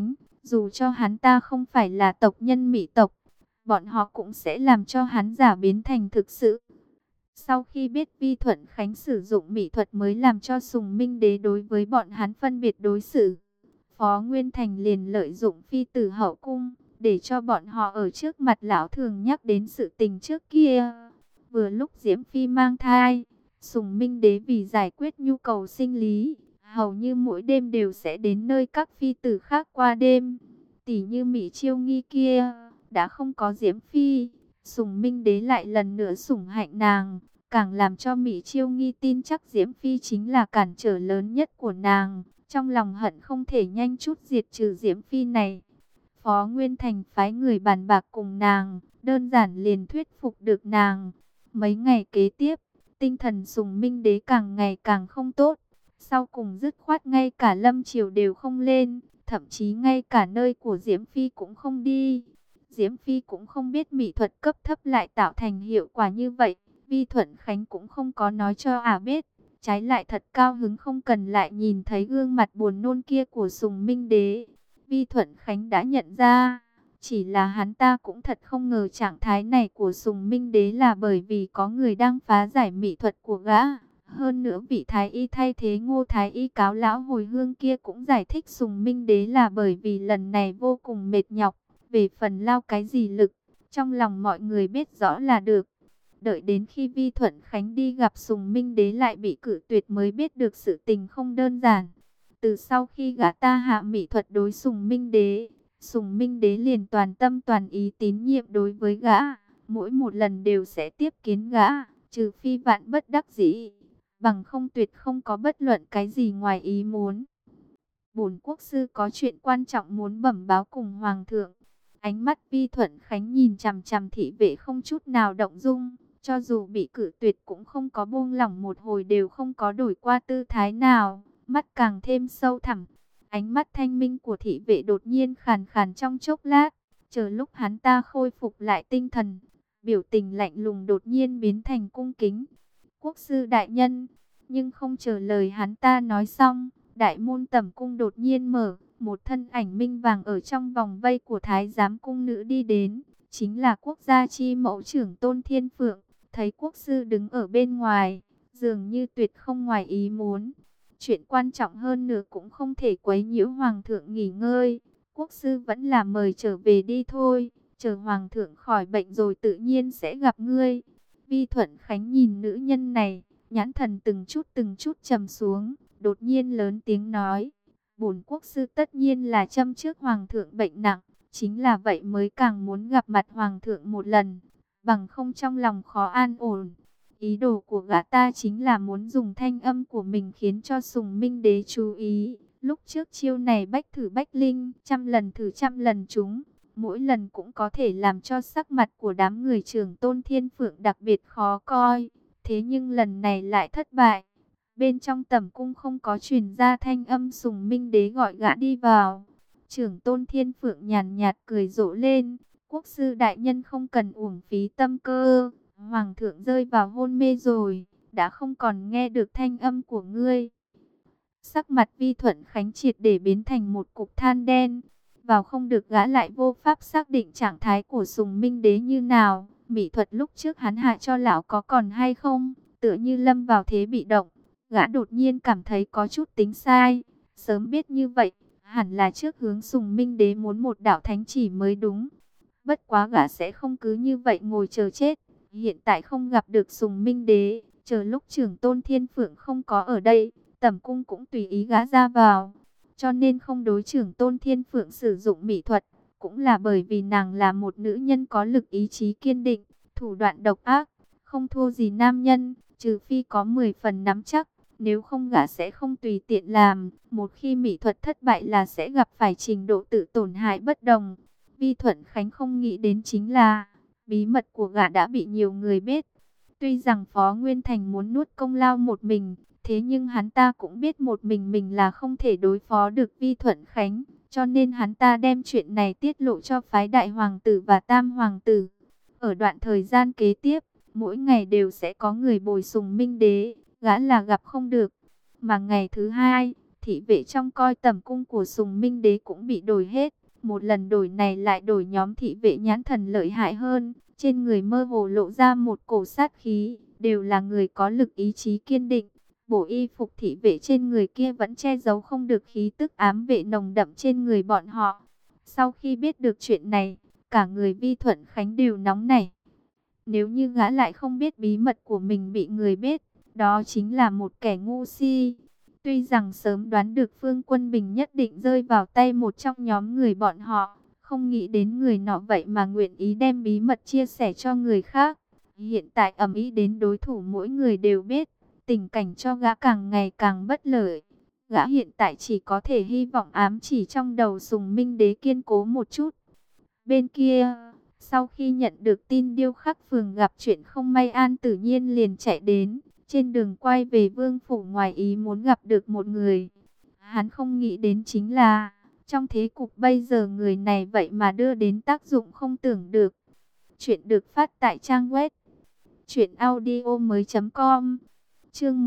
Dù cho hắn ta không phải là tộc nhân Mỹ tộc, bọn họ cũng sẽ làm cho hắn giả biến thành thực sự. Sau khi biết Vi Thuận Khánh sử dụng mỹ thuật mới làm cho Sùng Minh Đế đối với bọn hắn phân biệt đối xử, Phó Nguyên Thành liền lợi dụng phi tử hậu cung, để cho bọn họ ở trước mặt lão thường nhắc đến sự tình trước kia. Vừa lúc Diễm Phi mang thai, Sùng Minh Đế vì giải quyết nhu cầu sinh lý, hầu như mỗi đêm đều sẽ đến nơi các phi tử khác qua đêm. Tỷ như Mỹ Chiêu Nghi kia, đã không có Diễm Phi, Sùng Minh Đế lại lần nữa sủng hạnh nàng, càng làm cho Mỹ Chiêu Nghi tin chắc Diễm Phi chính là cản trở lớn nhất của nàng. Trong lòng hận không thể nhanh chút diệt trừ Diễm Phi này. Phó Nguyên Thành phái người bàn bạc cùng nàng, đơn giản liền thuyết phục được nàng. Mấy ngày kế tiếp, tinh thần Sùng Minh Đế càng ngày càng không tốt. Sau cùng dứt khoát ngay cả lâm triều đều không lên, thậm chí ngay cả nơi của Diễm Phi cũng không đi. Diễm Phi cũng không biết mỹ thuật cấp thấp lại tạo thành hiệu quả như vậy. Vi Thuận Khánh cũng không có nói cho ả biết. Trái lại thật cao hứng không cần lại nhìn thấy gương mặt buồn nôn kia của Sùng Minh Đế. Vi Thuận Khánh đã nhận ra, chỉ là hắn ta cũng thật không ngờ trạng thái này của Sùng Minh Đế là bởi vì có người đang phá giải mỹ thuật của gã. Hơn nữa vị Thái Y thay thế Ngô Thái Y cáo lão hồi hương kia cũng giải thích Sùng Minh Đế là bởi vì lần này vô cùng mệt nhọc. Về phần lao cái gì lực, trong lòng mọi người biết rõ là được. Đợi đến khi Vi Thuận Khánh đi gặp Sùng Minh Đế lại bị cử tuyệt mới biết được sự tình không đơn giản. Từ sau khi gã ta hạ mỹ thuật đối Sùng Minh Đế liền toàn tâm toàn ý tín nhiệm đối với gã. Mỗi một lần đều sẽ tiếp kiến gã, trừ phi vạn bất đắc dĩ, bằng không tuyệt không có bất luận cái gì ngoài ý muốn. Bổn quốc sư có chuyện quan trọng muốn bẩm báo cùng Hoàng thượng. Ánh mắt Vi Thuận Khánh nhìn chằm chằm thị vệ không chút nào động dung. Cho dù bị cử tuyệt cũng không có buông lỏng một hồi, đều không có đổi qua tư thái nào, mắt càng thêm sâu thẳm. Ánh mắt thanh minh của thị vệ đột nhiên khàn khàn trong chốc lát, chờ lúc hắn ta khôi phục lại tinh thần, biểu tình lạnh lùng đột nhiên biến thành cung kính. Quốc sư đại nhân, nhưng không chờ lời hắn ta nói xong, đại môn tẩm cung đột nhiên mở, một thân ảnh minh vàng ở trong vòng vây của thái giám cung nữ đi đến, chính là quốc gia chi mẫu trưởng Tôn Thiên Phượng. Thấy quốc sư đứng ở bên ngoài, dường như tuyệt không ngoài ý muốn. Chuyện quan trọng hơn nữa cũng không thể quấy nhiễu hoàng thượng nghỉ ngơi. Quốc sư vẫn là mời trở về đi thôi. Chờ hoàng thượng khỏi bệnh rồi tự nhiên sẽ gặp ngươi. Vi Thuận Khánh nhìn nữ nhân này, nhãn thần từng chút trầm xuống, đột nhiên lớn tiếng nói. Bổn quốc sư tất nhiên là châm trước hoàng thượng bệnh nặng, chính là vậy mới càng muốn gặp mặt hoàng thượng một lần, bằng không trong lòng khó an ổn. Ý đồ của gã ta chính là muốn dùng thanh âm của mình khiến cho Sùng Minh Đế chú ý. Lúc trước chiêu này bách thử bách linh, trăm lần thử trăm lần trúng, mỗi lần cũng có thể làm cho sắc mặt của đám người trưởng Tôn Thiên Phượng đặc biệt khó coi. Thế nhưng lần này lại thất bại. Bên trong tẩm cung không có truyền ra thanh âm Sùng Minh Đế gọi gã đi vào. Trưởng Tôn Thiên Phượng nhàn nhạt cười rộ lên. Quốc sư đại nhân không cần uổng phí tâm cơ. Hoàng thượng rơi vào hôn mê rồi, đã không còn nghe được thanh âm của ngươi. Sắc mặt Vi Thuận Khánh triệt để biến thành một cục than đen. Vào không được gã lại vô pháp xác định trạng thái của Sùng Minh Đế như nào. Mỹ thuật lúc trước hắn hạ cho lão có còn hay không, tựa như lâm vào thế bị động. Gã đột nhiên cảm thấy có chút tính sai. Sớm biết như vậy, hẳn là trước hướng Sùng Minh Đế muốn một đạo thánh chỉ mới đúng. Bất quá gã sẽ không cứ như vậy ngồi chờ chết. Hiện tại không gặp được Sùng Minh Đế, chờ lúc trưởng Tôn Thiên Phượng không có ở đây, tẩm cung cũng tùy ý gã ra vào. Cho nên không đối trưởng Tôn Thiên Phượng sử dụng mỹ thuật, cũng là bởi vì nàng là một nữ nhân có lực ý chí kiên định, thủ đoạn độc ác, không thua gì nam nhân, trừ phi có 10 phần nắm chắc, nếu không gã sẽ không tùy tiện làm. Một khi mỹ thuật thất bại là sẽ gặp phải trình độ tự tổn hại bất đồng. Vi Thuận Khánh không nghĩ đến chính là bí mật của gã đã bị nhiều người biết. Tuy rằng Phó Nguyên Thành muốn nuốt công lao một mình, thế nhưng hắn ta cũng biết một mình là không thể đối phó được Vi Thuận Khánh. Cho nên hắn ta đem chuyện này tiết lộ cho phái đại hoàng tử và tam hoàng tử. Ở đoạn thời gian kế tiếp, mỗi ngày đều sẽ có người bồi Sùng Minh Đế, gã là gặp không được. Mà ngày thứ hai, thị vệ trong coi tẩm cung của Sùng Minh Đế cũng bị đổi hết. Một lần đổi này lại đổi, nhóm thị vệ nhãn thần lợi hại hơn, trên người mơ hồ lộ ra một cổ sát khí, đều là người có lực ý chí kiên định. Bộ y phục thị vệ trên người kia vẫn che giấu không được khí tức ám vệ nồng đậm trên người bọn họ. Sau khi biết được chuyện này, cả người Vi Thuận Khánh đều nóng nảy. Nếu như gã lại không biết bí mật của mình bị người biết, đó chính là một kẻ ngu si. Tuy rằng sớm đoán được Phương Quân Bình nhất định rơi vào tay một trong nhóm người bọn họ, không nghĩ đến người nọ vậy mà nguyện ý đem bí mật chia sẻ cho người khác. Hiện tại ầm ĩ đến đối thủ mỗi người đều biết, tình cảnh cho gã càng ngày càng bất lợi. Gã hiện tại chỉ có thể hy vọng ám chỉ trong đầu Sùng Minh Đế kiên cố một chút. Bên kia, sau khi nhận được tin Điêu Khắc Phường gặp chuyện không may, An Tử Nhiên liền chạy đến. Trên đường quay về Vương phủ ngoài ý muốn gặp được một người. Hắn không nghĩ đến chính là, trong thế cục bây giờ người này vậy mà đưa đến tác dụng không tưởng được. Chuyện được phát tại trang web truyệnaudiomoi.com. Chương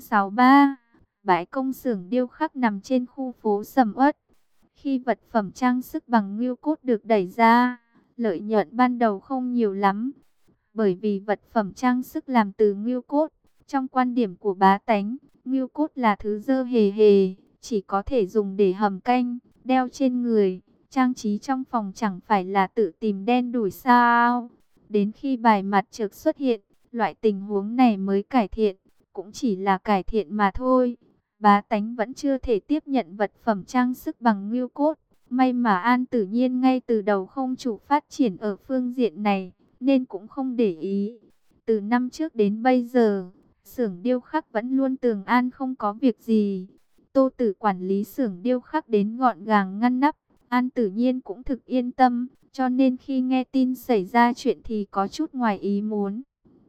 163. Bãi công xưởng điêu khắc nằm trên khu phố sầm uất. Khi vật phẩm trang sức bằng ngưu cốt được đẩy ra, lợi nhuận ban đầu không nhiều lắm. Bởi vì vật phẩm trang sức làm từ ngưu cốt, trong quan điểm của bá tánh, ngưu cốt là thứ dơ hề hề, chỉ có thể dùng để hầm canh, đeo trên người, trang trí trong phòng, chẳng phải là tự tìm đen đủi sao. Đến khi bài mặt trược xuất hiện, loại tình huống này mới cải thiện, cũng chỉ là cải thiện mà thôi. Bá tánh vẫn chưa thể tiếp nhận vật phẩm trang sức bằng ngưu cốt. May mà An Tử Nhiên ngay từ đầu không chủ phát triển ở phương diện này, nên cũng không để ý. Từ năm trước đến bây giờ, xưởng điêu khắc vẫn luôn tường an không có việc gì. Tô Tử quản lý xưởng điêu khắc đến gọn gàng ngăn nắp, An Tử Nhiên cũng thực yên tâm, cho nên khi nghe tin xảy ra chuyện thì có chút ngoài ý muốn.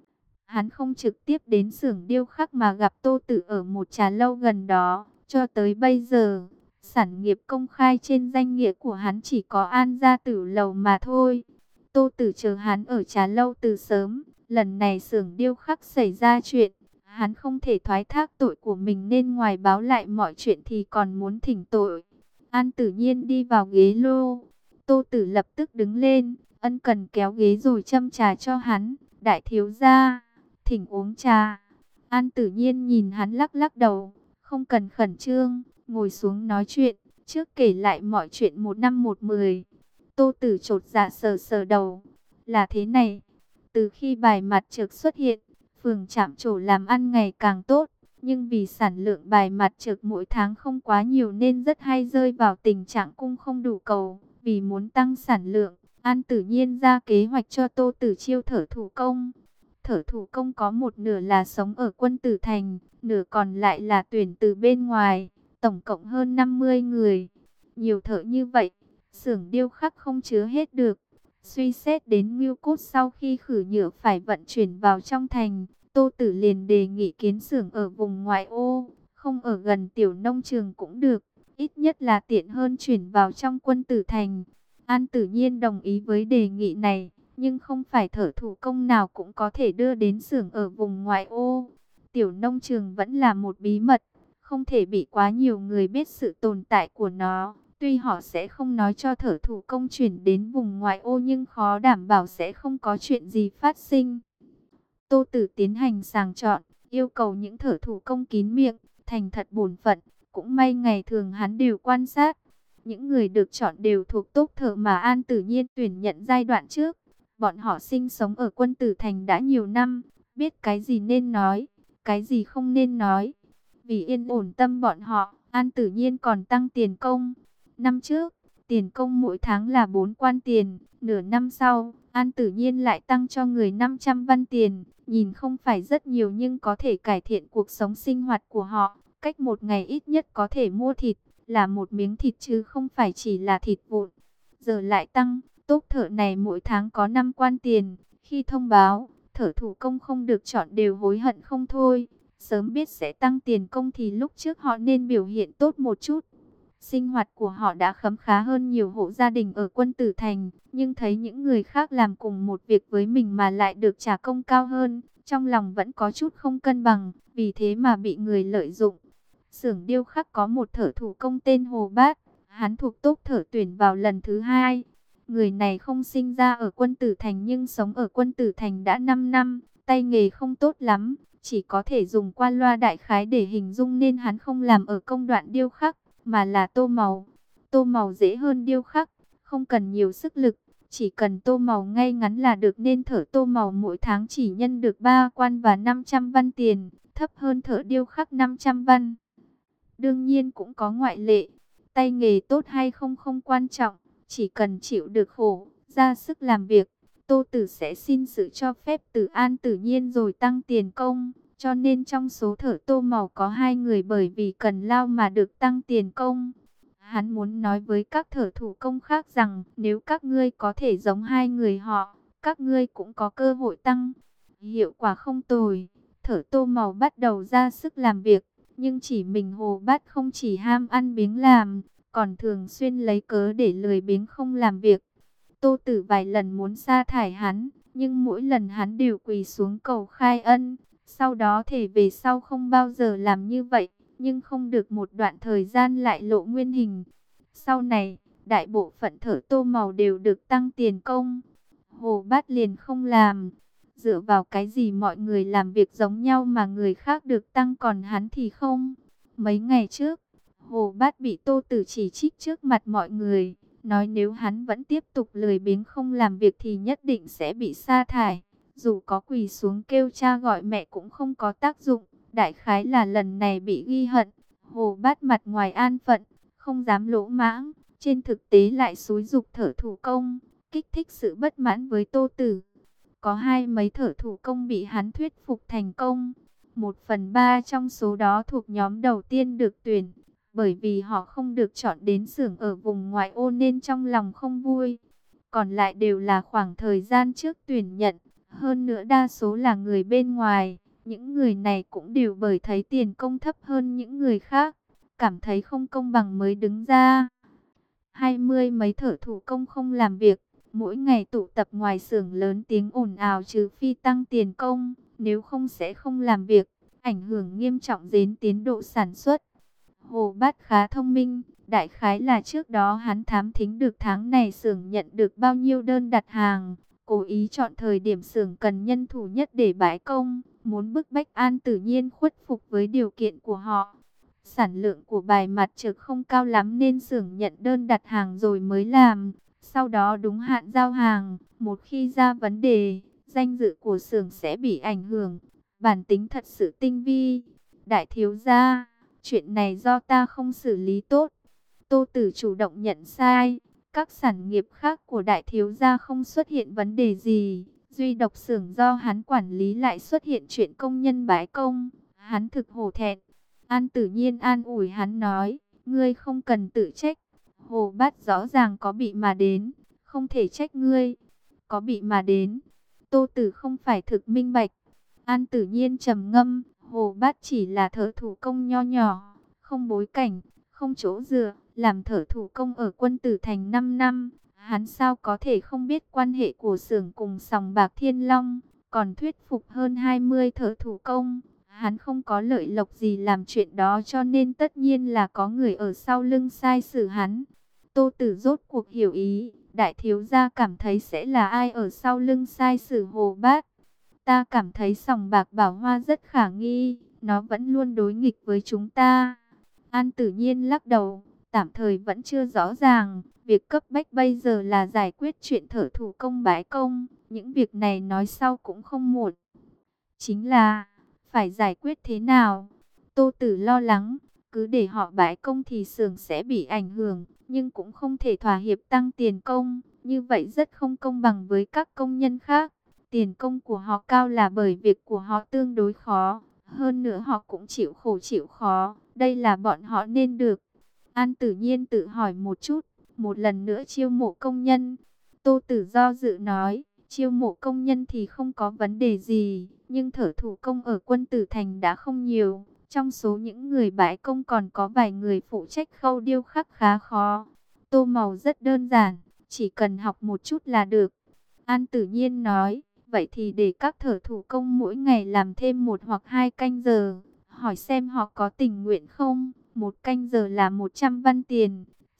Hắn không trực tiếp đến xưởng điêu khắc mà gặp Tô Tử ở một trà lâu gần đó. Cho tới bây giờ, sản nghiệp công khai trên danh nghĩa của hắn chỉ có An Gia Tử Lầu mà thôi. Tô Tử chờ hắn ở trà lâu từ sớm. Lần này xưởng điêu khắc xảy ra chuyện, hắn không thể thoái thác tội của mình nên ngoài báo lại mọi chuyện thì còn muốn thỉnh tội. An Tử Nhiên đi vào ghế lô. Tô Tử lập tức đứng lên, ân cần kéo ghế rồi châm trà cho hắn. Đại thiếu gia, thỉnh uống trà. An Tử Nhiên nhìn hắn lắc lắc đầu, không cần khẩn trương, ngồi xuống nói chuyện, trước kể lại mọi chuyện một năm một mười. Tô Tử chột dạ sờ sờ đầu, là thế này, từ khi bài mặt trược xuất hiện, phường Trạm Trổ làm ăn ngày càng tốt, nhưng vì sản lượng bài mặt trược mỗi tháng không quá nhiều nên rất hay rơi vào tình trạng cung không đủ cầu. Vì muốn tăng sản lượng, An Tử Nhiên ra kế hoạch cho Tô Tử chiêu thợ thủ công. Thợ thủ công có một nửa là sống ở Quân Tử Thành, nửa còn lại là tuyển từ bên ngoài, tổng cộng hơn 50 người. Nhiều thợ như vậy, xưởng điêu khắc không chứa hết được. Suy xét đến ngưu cốt sau khi khử nhựa phải vận chuyển vào trong thành, Tô Tử liền đề nghị kiến xưởng ở vùng ngoại ô, không ở gần tiểu nông trường cũng được, ít nhất là tiện hơn chuyển vào trong Quân Tử Thành. An Tử Nhiên đồng ý với đề nghị này, nhưng không phải thợ thủ công nào cũng có thể đưa đến xưởng ở vùng ngoại ô. Tiểu nông trường vẫn là một bí mật, không thể bị quá nhiều người biết sự tồn tại của nó. Tuy họ sẽ không nói cho thợ thủ công chuyển đến vùng ngoại ô nhưng khó đảm bảo sẽ không có chuyện gì phát sinh. Tô Tử tiến hành sàng chọn, yêu cầu những thợ thủ công kín miệng, thành thật bổn phận. Cũng may ngày thường hắn đều quan sát. Những người được chọn đều thuộc tốp thợ mà An Tử Nhiên tuyển nhận giai đoạn trước. Bọn họ sinh sống ở Quân Tử Thành đã nhiều năm, biết cái gì nên nói, cái gì không nên nói. Vì yên ổn tâm bọn họ, An Tử Nhiên còn tăng tiền công. Năm trước, tiền công mỗi tháng là 4 quan tiền, nửa năm sau, An Tử Nhiên lại tăng cho người 500 văn tiền. Nhìn không phải rất nhiều nhưng có thể cải thiện cuộc sống sinh hoạt của họ. Cách một ngày ít nhất có thể mua thịt, là một miếng thịt chứ không phải chỉ là thịt vụn. Giờ lại tăng, tốp thợ này mỗi tháng có 5 quan tiền. Khi thông báo, thợ thủ công không được chọn đều hối hận không thôi. Sớm biết sẽ tăng tiền công thì lúc trước họ nên biểu hiện tốt một chút. Sinh hoạt của họ đã khấm khá hơn nhiều hộ gia đình ở Quân Tử Thành, nhưng thấy những người khác làm cùng một việc với mình mà lại được trả công cao hơn, trong lòng vẫn có chút không cân bằng, vì thế mà bị người lợi dụng. Xưởng điêu khắc có một thợ thủ công tên Hồ Bát, Hắn thuộc tốp thở tuyển vào lần thứ 2. Người này không sinh ra ở Quân Tử Thành nhưng sống ở Quân Tử Thành đã 5 năm, tay nghề không tốt lắm, chỉ có thể dùng qua loa đại khái để hình dung nên hắn không làm ở công đoạn điêu khắc, mà là tô màu. Tô màu dễ hơn điêu khắc, không cần nhiều sức lực, chỉ cần tô màu ngay ngắn là được nên thợ tô màu mỗi tháng chỉ nhân được 3 quan và 500 văn tiền, thấp hơn thợ điêu khắc 500 văn. Đương nhiên cũng có ngoại lệ, tay nghề tốt hay không không quan trọng, chỉ cần chịu được khổ, ra sức làm việc, Tô Tử sẽ xin sự cho phép từ An Tử Nhiên rồi tăng tiền công. Cho nên trong số thợ tô màu có 2 người bởi vì cần lao mà được tăng tiền công. Hắn muốn nói với các thợ thủ công khác rằng nếu các ngươi có thể giống 2 người họ, các ngươi cũng có cơ hội tăng. Hiệu quả không tồi, thợ tô màu bắt đầu ra sức làm việc, nhưng chỉ mình Hồ Bát không chỉ ham ăn biếng làm, còn thường xuyên lấy cớ để lười biếng không làm việc. Tô Tử vài lần muốn sa thải hắn, nhưng mỗi lần hắn đều quỳ xuống cầu khai ân, sau đó thể về sau không bao giờ làm như vậy, nhưng không được một đoạn thời gian lại lộ nguyên hình. Sau này, đại bộ phận thợ tô màu đều được tăng tiền công. Hồ Bát liền không làm. Dựa vào cái gì mọi người làm việc giống nhau mà người khác được tăng còn hắn thì không? Mấy ngày trước, Hồ Bát bị Tô Tử chỉ trích trước mặt mọi người, nói nếu hắn vẫn tiếp tục lười biếng không làm việc thì nhất định sẽ bị sa thải. Dù có quỳ xuống kêu cha gọi mẹ cũng không có tác dụng, đại khái là lần này bị ghi hận. Hồ Bát mặt ngoài an phận, không dám lỗ mãng, trên thực tế lại xúi giục thợ thủ công, kích thích sự bất mãn với Tô Tử. Có mấy thợ thủ công bị hắn thuyết phục thành công. 1/3 trong số đó thuộc nhóm đầu tiên được tuyển. Bởi vì họ không được chọn đến xưởng ở vùng ngoại ô nên trong lòng không vui. Còn lại đều là khoảng thời gian trước tuyển nhận. Hơn nữa đa số là người bên ngoài. Những người này cũng đều bởi thấy tiền công thấp hơn những người khác, cảm thấy không công bằng mới đứng ra. 20 mấy thợ thủ công không làm việc, mỗi ngày tụ tập ngoài xưởng lớn tiếng ồn ào trừ phi tăng tiền công, nếu không sẽ không làm việc, ảnh hưởng nghiêm trọng đến tiến độ sản xuất. Hồ Bát khá thông minh, đại khái là trước đó hắn thám thính được tháng này xưởng nhận được bao nhiêu đơn đặt hàng, cố ý chọn thời điểm xưởng cần nhân thủ nhất để bãi công, muốn bức bách An Tử Nhiên khuất phục với điều kiện của họ. Sản lượng của bài mặt trực không cao lắm nên xưởng nhận đơn đặt hàng rồi mới làm. Sau đó đúng hạn giao hàng, một khi ra vấn đề, danh dự của xưởng sẽ bị ảnh hưởng. Bản tính thật sự tinh vi. Đại thiếu gia, chuyện này do ta không xử lý tốt. Tô Tử chủ động nhận sai. Các sản nghiệp khác của đại thiếu gia không xuất hiện vấn đề gì. Duy độc xưởng do hắn quản lý lại xuất hiện chuyện công nhân bãi công. Hắn thực hổ thẹn. An Tử Nhiên an ủi hắn nói, ngươi không cần tự trách. Hồ Bát rõ ràng có bị mà đến, không thể trách ngươi. Có bị mà đến, Tô Tử không phải thực minh bạch. An Tử Nhiên trầm ngâm, Hồ Bát chỉ là thợ thủ công nho nhỏ, không bối cảnh, không chỗ dựa, làm thợ thủ công ở Quân Tử Thành 5 năm. Hắn sao có thể không biết quan hệ của xưởng cùng sòng bạc Thiên Long, còn thuyết phục hơn 20 thợ thủ công. Hắn không có lợi lộc gì làm chuyện đó cho nên tất nhiên là có người ở sau lưng sai xử hắn. Tô Tử rốt cuộc hiểu ý, đại thiếu gia cảm thấy sẽ là ai ở sau lưng sai xử Hồ Bát. Ta cảm thấy sòng bạc Bảo Hoa rất khả nghi, nó vẫn luôn đối nghịch với chúng ta. An Tử Nhiên lắc đầu, tạm thời vẫn chưa rõ ràng, việc cấp bách bây giờ là giải quyết chuyện thợ thủ công bãi công, những việc này nói sau cũng không muộn. Chính là phải giải quyết thế nào? Tô Tử lo lắng, cứ để họ bãi công thì xưởng sẽ bị ảnh hưởng, nhưng cũng không thể thỏa hiệp tăng tiền công, như vậy rất không công bằng với các công nhân khác. Tiền công của họ cao là bởi việc của họ tương đối khó, hơn nữa họ cũng chịu khổ chịu khó, đây là bọn họ nên được. An Tử Nhiên tự hỏi một chút, một lần nữa chiêu mộ công nhân. Tô Tử do dự nói, chiêu mộ công nhân thì không có vấn đề gì, nhưng thợ thủ công ở Quân Tử Thành đã không nhiều. Trong số những người bãi công còn có vài người phụ trách khâu điêu khắc khá khó. Tô màu rất đơn giản, chỉ cần học một chút là được. An Tử Nhiên nói, vậy thì để các thợ thủ công mỗi ngày làm thêm 1 hoặc 2 canh giờ. Hỏi xem họ có tình nguyện không? 1 canh giờ là 100 văn tiền.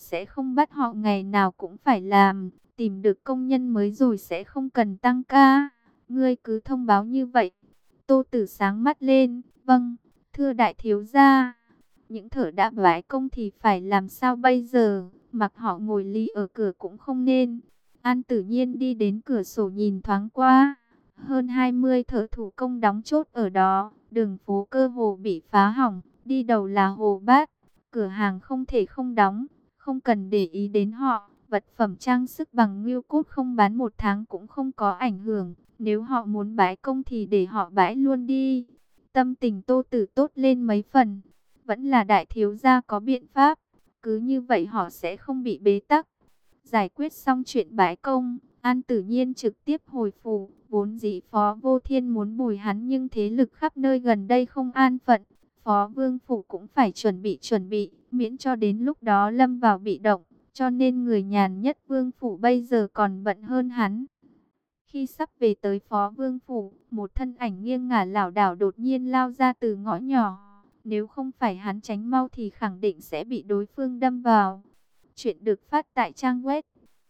sẽ không bắt họ ngày nào cũng phải làm, tìm được công nhân mới rồi sẽ không cần tăng ca. Ngươi cứ thông báo như vậy. Tô Tử sáng mắt lên, vâng, thưa đại thiếu gia. Những thợ đã bãi công thì phải làm sao bây giờ, mặc họ ngồi lì ở cửa cũng không nên. An Tử Nhiên đi đến cửa sổ nhìn thoáng qua, hơn 20 thợ thủ công đóng chốt ở đó, đường phố cơ hồ bị phá hỏng, đi đầu là Hồ Bát, cửa hàng không thể không đóng, không cần để ý đến họ, vật phẩm trang sức bằng ngưu cốt không bán một tháng cũng không có ảnh hưởng, nếu họ muốn bãi công thì để họ bãi luôn đi. Tâm tình Tô Tử tốt lên mấy phần, vẫn là đại thiếu gia có biện pháp, cứ như vậy họ sẽ không bị bế tắc. Giải quyết xong chuyện bãi công, An Tử Nhiên trực tiếp hồi phủ, vốn dĩ Phó Vô Thiên muốn bồi hắn nhưng thế lực khắp nơi gần đây không an phận, Phó Vương phủ cũng phải chuẩn bị, miễn cho đến lúc đó lâm vào bị động, cho nên người nhàn nhất Vương phủ bây giờ còn bận hơn hắn. Khi sắp về tới Phó Vương phủ, một thân ảnh nghiêng ngả lảo đảo đột nhiên lao ra từ ngõ nhỏ. Nếu không phải hắn tránh mau thì khẳng định sẽ bị đối phương đâm vào. Chuyện được phát tại trang web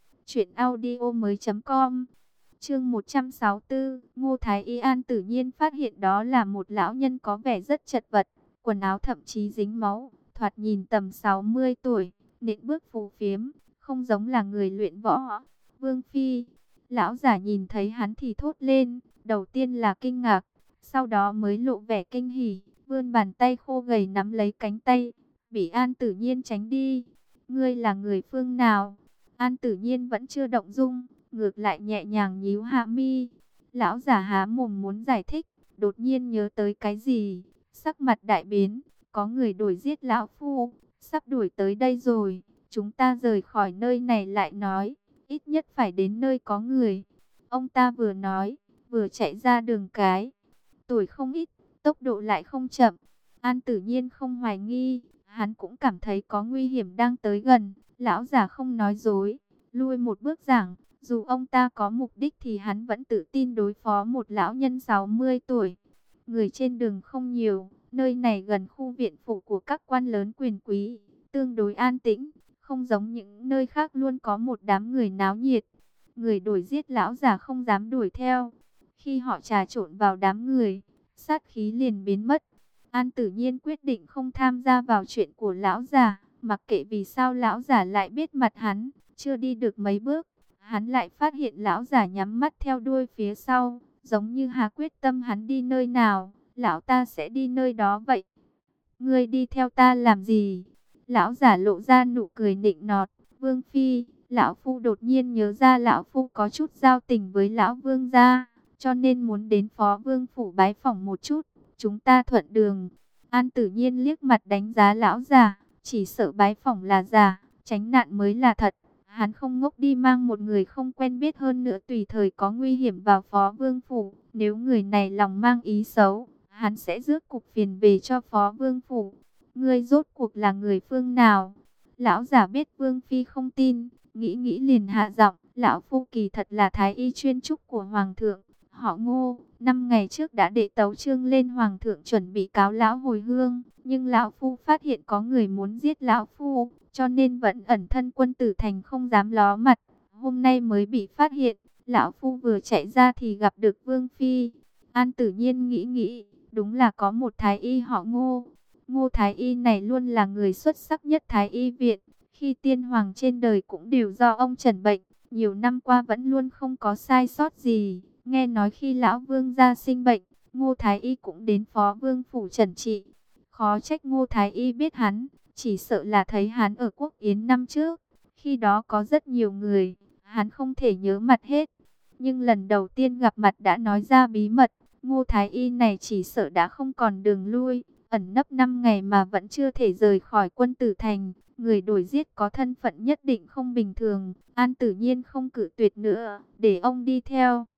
truyệnaudiomoi.com. Chương 164, Ngô Thái Y. An Tử Nhiên phát hiện đó là một lão nhân có vẻ rất chật vật, quần áo thậm chí dính máu, thoạt nhìn tầm 60 tuổi, nện bước phù phiếm, không giống là người luyện võ. Vương phi. Lão giả nhìn thấy hắn thì thốt lên, đầu tiên là kinh ngạc, sau đó mới lộ vẻ kinh hỉ, vươn bàn tay khô gầy nắm lấy cánh tay, bị An Tử Nhiên tránh đi. Ngươi là người phương nào? An Tử Nhiên vẫn chưa động dung, ngược lại nhẹ nhàng nhíu hạ mi. Lão giả há mồm muốn giải thích, đột nhiên nhớ tới cái gì, sắc mặt đại biến, có người đuổi giết lão phu, sắp đuổi tới đây rồi, chúng ta rời khỏi nơi này lại nói, ít nhất phải đến nơi có người. Ông ta vừa nói, vừa chạy ra đường cái, tuổi không ít, tốc độ lại không chậm. An Tử Nhiên không hoài nghi, hắn cũng cảm thấy có nguy hiểm đang tới gần. Lão già không nói dối, lui một bước giảng, dù ông ta có mục đích thì hắn vẫn tự tin đối phó một lão nhân 60 tuổi. Người trên đường không nhiều, nơi này gần khu viện phủ của các quan lớn quyền quý, tương đối an tĩnh, không giống những nơi khác luôn có một đám người náo nhiệt. Người đuổi giết lão già không dám đuổi theo. Khi họ trà trộn vào đám người, sát khí liền biến mất. An Tử Nhiên quyết định không tham gia vào chuyện của lão già, mặc kệ vì sao lão già lại biết mặt hắn. Chưa đi được mấy bước, hắn lại phát hiện lão già nhắm mắt theo đuôi phía sau, giống như hà quyết tâm hắn đi nơi nào, lão ta sẽ đi nơi đó vậy. Ngươi đi theo ta làm gì? Lão già lộ ra nụ cười nịnh nọt. Vương phi, lão phu đột nhiên nhớ ra lão phu có chút giao tình với lão vương gia, cho nên muốn đến Phó Vương phủ bái phỏng một chút, chúng ta thuận đường. An Tử Nhiên liếc mặt đánh giá lão già, chỉ sợ bái phỏng là giả, tránh nạn mới là thật. Hắn không ngốc đi mang một người không quen biết, hơn nữa tùy thời có nguy hiểm vào Phó Vương phủ. Nếu người này lòng mang ý xấu, hắn sẽ rước cục phiền về cho Phó Vương phủ. Ngươi rốt cuộc là người phương nào? Lão giả biết Vương phi không tin, nghĩ nghĩ liền hạ giọng, lão phu kỳ thật là thái y chuyên trúc của hoàng thượng, họ Ngô. 5 ngày trước đã đệ tấu chương lên hoàng thượng chuẩn bị cáo lão hồi hương, nhưng lão phu phát hiện có người muốn giết lão phu, cho nên vẫn ẩn thân quân tử thành không dám ló mặt. Hôm nay mới bị phát hiện, lão phu vừa chạy ra thì gặp được Vương phi. An Tử Nhiên nghĩ nghĩ, đúng là có một thái y họ Ngô. Ngô thái y này luôn là người xuất sắc nhất thái y viện. Khi tiên hoàng trên đời cũng đều do ông trần bệnh, nhiều năm qua vẫn luôn không có sai sót gì. Nghe nói khi lão vương gia sinh bệnh, Ngô thái y cũng đến Phó Vương phủ trần trị. Khó trách Ngô thái y biết hắn, chỉ sợ là thấy hắn ở Quốc Yến năm trước. Khi đó có rất nhiều người, hắn không thể nhớ mặt hết. Nhưng lần đầu tiên gặp mặt đã nói ra bí mật, Ngô thái y này chỉ sợ đã không còn đường lui. Ẩn nấp 5 ngày mà vẫn chưa thể rời khỏi quân tử thành. Người đuổi giết có thân phận nhất định không bình thường. An Tử Nhiên không cự tuyệt nữa, để ông đi theo.